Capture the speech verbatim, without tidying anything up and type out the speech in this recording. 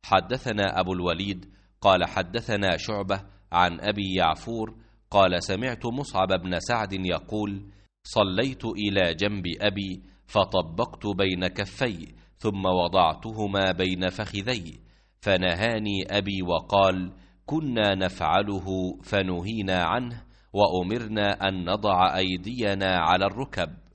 حدثنا أبو الوليد قال حدثنا شعبة عن أبي يعفور قال سمعت مصعب بن سعد يقول صليت إلى جنب أبي فطبقت بين كفي ثم وضعتهما بين فخذي فنهاني أبي وقال كنا نفعله فنهينا عنه وأمرنا أن نضع أيدينا على الركب.